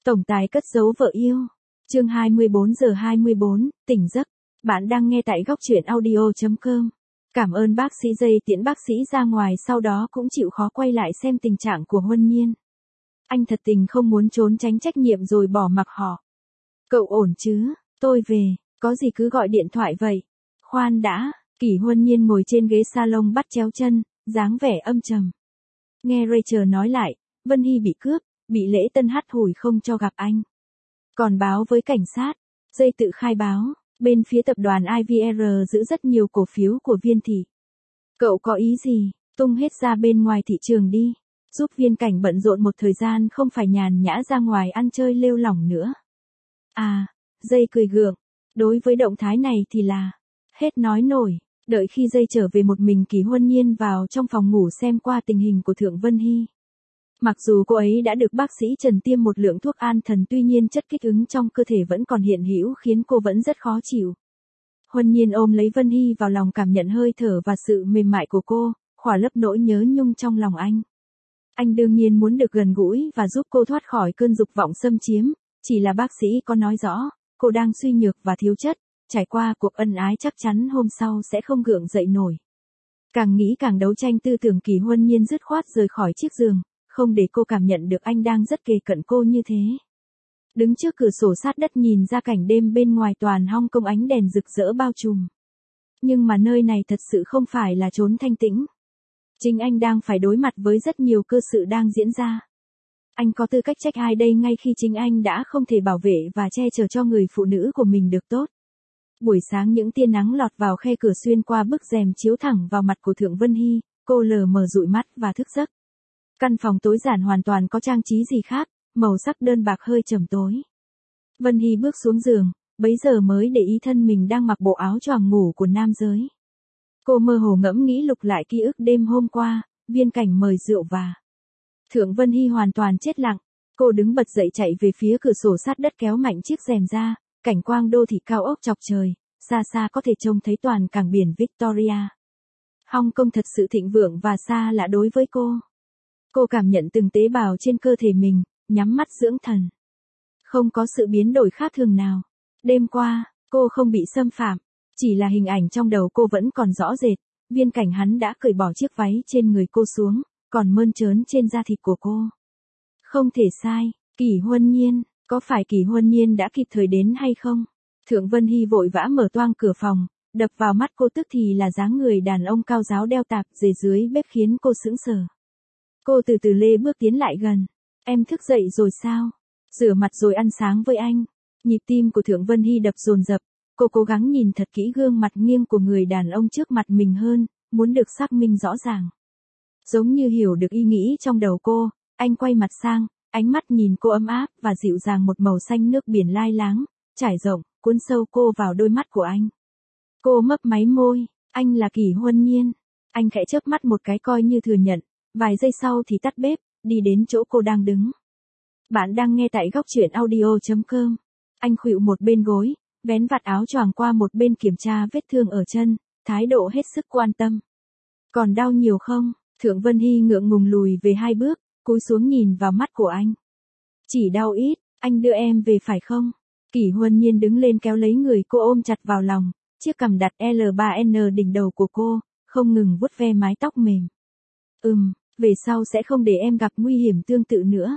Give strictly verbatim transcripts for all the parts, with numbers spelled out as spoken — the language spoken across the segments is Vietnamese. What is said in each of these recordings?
Tổng tài cất giấu vợ yêu. Chương hai mươi bốn giờ hai mươi bốn, tỉnh giấc. Bạn đang nghe tại góc truyện audio chấm com. Cảm ơn bác sĩ Dây tiễn bác sĩ ra ngoài, sau đó cũng chịu khó quay lại xem tình trạng của Huân Nhiên. Anh thật tình không muốn trốn tránh trách nhiệm rồi bỏ mặc họ. Cậu ổn chứ? Tôi về, có gì cứ gọi điện thoại vậy. Khoan đã, Kỷ Huân Nhiên ngồi trên ghế salon bắt chéo chân, dáng vẻ âm trầm. Nghe Rachel nói lại, Vân Hy bị cướp, bị Lễ Tân hắt hủi không cho gặp anh. Còn báo với cảnh sát, Dây tự khai báo, bên phía tập đoàn i vê rờ giữ rất nhiều cổ phiếu của Viên Thị. Cậu có ý gì, tung hết ra bên ngoài thị trường đi, giúp Viên Cảnh bận rộn một thời gian không phải nhàn nhã ra ngoài ăn chơi lêu lỏng nữa. À, Dây cười gượng, đối với động thái này thì là, hết nói nổi. Đợi khi Dây trở về một mình, Kỷ Huân Nhiên vào trong phòng ngủ xem qua tình hình của Thượng Vân Hy. Mặc dù cô ấy đã được bác sĩ Trần tiêm một lượng thuốc an thần, tuy nhiên chất kích ứng trong cơ thể vẫn còn hiện hữu khiến cô vẫn rất khó chịu. Huân Nhiên ôm lấy Vân Hy vào lòng, cảm nhận hơi thở và sự mềm mại của cô, khỏa lấp nỗi nhớ nhung trong lòng anh. Anh đương nhiên muốn được gần gũi và giúp cô thoát khỏi cơn dục vọng xâm chiếm, chỉ là bác sĩ có nói rõ, cô đang suy nhược và thiếu chất, trải qua cuộc ân ái chắc chắn hôm sau sẽ không gượng dậy nổi. Càng nghĩ càng đấu tranh tư tưởng, Kỷ Huân Nhiên dứt khoát rời khỏi chiếc giường, không để cô cảm nhận được anh đang rất kề cận cô như thế. Đứng trước cửa sổ sát đất nhìn ra cảnh đêm bên ngoài toàn Hong Kong, ánh đèn rực rỡ bao trùm. Nhưng mà nơi này thật sự không phải là chốn thanh tĩnh. Chính anh đang phải đối mặt với rất nhiều cơ sự đang diễn ra. Anh có tư cách trách ai đây, ngay khi chính anh đã không thể bảo vệ và che chở cho người phụ nữ của mình được tốt. Buổi sáng những tia nắng lọt vào khe cửa xuyên qua bức rèm chiếu thẳng vào mặt của Thượng Vân Hy, cô lờ mờ dụi mắt và thức giấc. Căn phòng tối giản hoàn toàn có trang trí gì khác, màu sắc đơn bạc hơi trầm tối. Vân Hy bước xuống giường, bấy giờ mới để ý thân mình đang mặc bộ áo choàng ngủ của nam giới. Cô mơ hồ ngẫm nghĩ lục lại ký ức đêm hôm qua, Viên Cảnh mời rượu và... Thượng Vân Hy hoàn toàn chết lặng, cô đứng bật dậy chạy về phía cửa sổ sát đất, kéo mạnh chiếc rèm ra, cảnh quang đô thị cao ốc chọc trời, xa xa có thể trông thấy toàn cảng biển Victoria. Hong Kong thật sự thịnh vượng và xa lạ đối với cô. Cô cảm nhận từng tế bào trên cơ thể mình, nhắm mắt dưỡng thần. Không có sự biến đổi khác thường nào. Đêm qua, cô không bị xâm phạm, chỉ là hình ảnh trong đầu cô vẫn còn rõ rệt. Viên Cảnh hắn đã cởi bỏ chiếc váy trên người cô xuống, còn mơn trớn trên da thịt của cô. Không thể sai, Kỷ Huân Nhiên, có phải Kỷ Huân Nhiên đã kịp thời đến hay không? Thượng Vân Hy vội vã mở toang cửa phòng, đập vào mắt cô tức thì là dáng người đàn ông cao ráo đeo tạp dề dưới bếp khiến cô sững sờ. Cô từ từ lê bước tiến lại gần. Em thức dậy rồi sao? Rửa mặt rồi ăn sáng với anh. Nhịp tim của Thượng Vân Hy đập dồn dập. Cô cố gắng nhìn thật kỹ gương mặt nghiêng của người đàn ông trước mặt mình hơn, muốn được xác minh rõ ràng. Giống như hiểu được ý nghĩ trong đầu cô, anh quay mặt sang, ánh mắt nhìn cô ấm áp và dịu dàng, một màu xanh nước biển lai láng, trải rộng, cuốn sâu cô vào đôi mắt của anh. Cô mấp máy môi, anh là Kỷ Huân Nhiên. Anh khẽ chớp mắt một cái coi như thừa nhận. Vài giây sau thì tắt bếp, đi đến chỗ cô đang đứng. Bạn đang nghe tại góc truyện audio chấm com. Anh khuỵu một bên gối, vén vạt áo choàng qua một bên kiểm tra vết thương ở chân, thái độ hết sức quan tâm. Còn đau nhiều không? Thượng Vân Hy ngượng ngùng lùi về hai bước, cúi xuống nhìn vào mắt của anh. Chỉ đau ít, anh đưa em về phải không? Kỷ Huân Nhiên đứng lên kéo lấy người cô ôm chặt vào lòng, chiếc cằm đặt L ba N đỉnh đầu của cô, không ngừng vuốt ve mái tóc mềm. Ừm, về sau sẽ không để em gặp nguy hiểm tương tự nữa.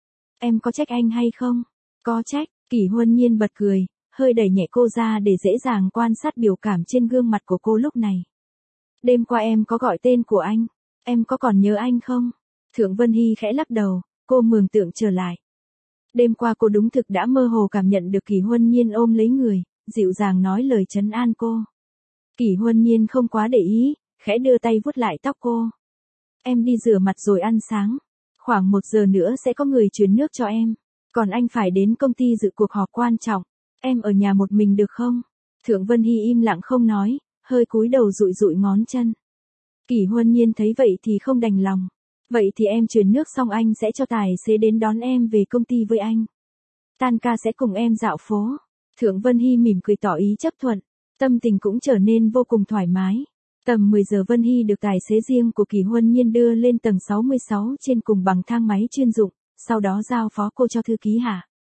Em có trách anh hay không? Có trách, Kỷ Huân Nhiên bật cười, hơi đẩy nhẹ cô ra để dễ dàng quan sát biểu cảm trên gương mặt của cô lúc này. Đêm qua em có gọi tên của anh, em có còn nhớ anh không? Thượng Vân Hy khẽ lắc đầu, cô mường tượng trở lại. Đêm qua cô đúng thực đã mơ hồ cảm nhận được Kỷ Huân Nhiên ôm lấy người, dịu dàng nói lời trấn an cô. Kỷ Huân Nhiên không quá để ý, khẽ đưa tay vuốt lại tóc cô. Em đi rửa mặt rồi ăn sáng. Khoảng một giờ nữa sẽ có người chuyển nước cho em. Còn anh phải đến công ty dự cuộc họp quan trọng. Em ở nhà một mình được không? Thượng Vân Hy im lặng không nói, hơi cúi đầu dụi dụi ngón chân. Kỷ Huân Nhiên thấy vậy thì không đành lòng. Vậy thì em chuyển nước xong anh sẽ cho tài xế đến đón em về công ty với anh. Tan ca sẽ cùng em dạo phố. Thượng Vân Hy mỉm cười tỏ ý chấp thuận. Tâm tình cũng trở nên vô cùng thoải mái. Tầm mười giờ Vân Hy được tài xế riêng của Kỷ Huân Nhiên đưa lên tầng sáu mươi sáu trên cùng bằng thang máy chuyên dụng, sau đó giao phó cô cho thư ký Hạ.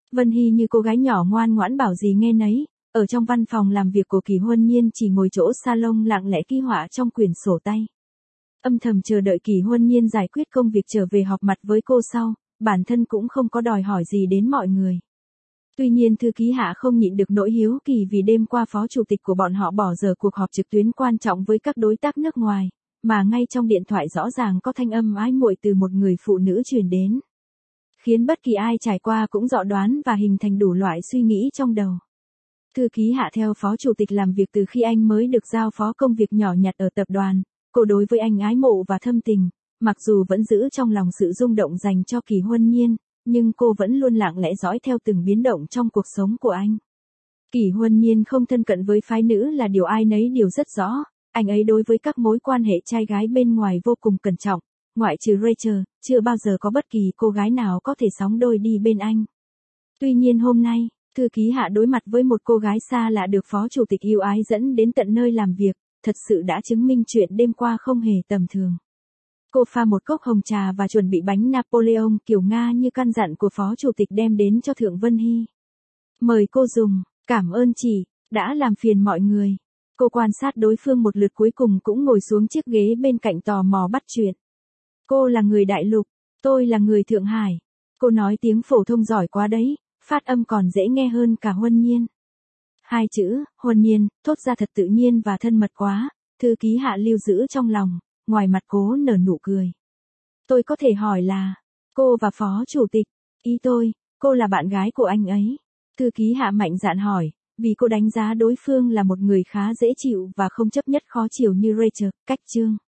Vân Hy như cô gái nhỏ ngoan ngoãn bảo gì nghe nấy, ở trong văn phòng làm việc của Kỳ Huân Nhiên chỉ ngồi chỗ salon lặng lẽ ký họa trong quyển sổ tay. Âm thầm chờ đợi Kỳ Huân Nhiên giải quyết công việc trở về họp mặt với cô sau, bản thân cũng không có đòi hỏi gì đến mọi người. Tuy nhiên thư ký Hạ không nhịn được nỗi hiếu kỳ vì đêm qua phó chủ tịch của bọn họ bỏ giờ cuộc họp trực tuyến quan trọng với các đối tác nước ngoài, mà ngay trong điện thoại rõ ràng có thanh âm ái muội từ một người phụ nữ truyền đến. Khiến bất kỳ ai trải qua cũng dọ đoán và hình thành đủ loại suy nghĩ trong đầu. Thư ký Hạ theo phó chủ tịch làm việc từ khi anh mới được giao phó công việc nhỏ nhặt ở tập đoàn, cô đối với anh ái mộ và thâm tình, mặc dù vẫn giữ trong lòng sự rung động dành cho Kỳ Huân Nhiên, nhưng cô vẫn luôn lặng lẽ dõi theo từng biến động trong cuộc sống của anh. Kỳ Huân Nhiên không thân cận với phái nữ là điều ai nấy đều rất rõ, anh ấy đối với các mối quan hệ trai gái bên ngoài vô cùng cẩn trọng, ngoại trừ Rachel, chưa bao giờ có bất kỳ cô gái nào có thể sóng đôi đi bên anh. Tuy nhiên hôm nay, thư ký Hạ đối mặt với một cô gái xa lạ được phó chủ tịch yêu ái dẫn đến tận nơi làm việc, thật sự đã chứng minh chuyện đêm qua không hề tầm thường. Cô pha một cốc hồng trà và chuẩn bị bánh Napoleon kiểu Nga như căn dặn của phó chủ tịch đem đến cho Thượng Vân Hy. Mời cô dùng, cảm ơn chị, đã làm phiền mọi người. Cô quan sát đối phương một lượt cuối cùng cũng ngồi xuống chiếc ghế bên cạnh tò mò bắt chuyện. Cô là người Đại Lục, tôi là người Thượng Hải. Cô nói tiếng phổ thông giỏi quá đấy, phát âm còn dễ nghe hơn cả Huân Nhiên. Hai chữ, Huân Nhiên, thốt ra thật tự nhiên và thân mật quá, thư ký Hạ lưu giữ trong lòng, ngoài mặt cố nở nụ cười. Tôi có thể hỏi là, cô và phó chủ tịch, ý tôi, cô là bạn gái của anh ấy. Thư ký Hạ mạnh dạn hỏi, vì cô đánh giá đối phương là một người khá dễ chịu và không chấp nhất khó chiều như Rachel, cách Trương.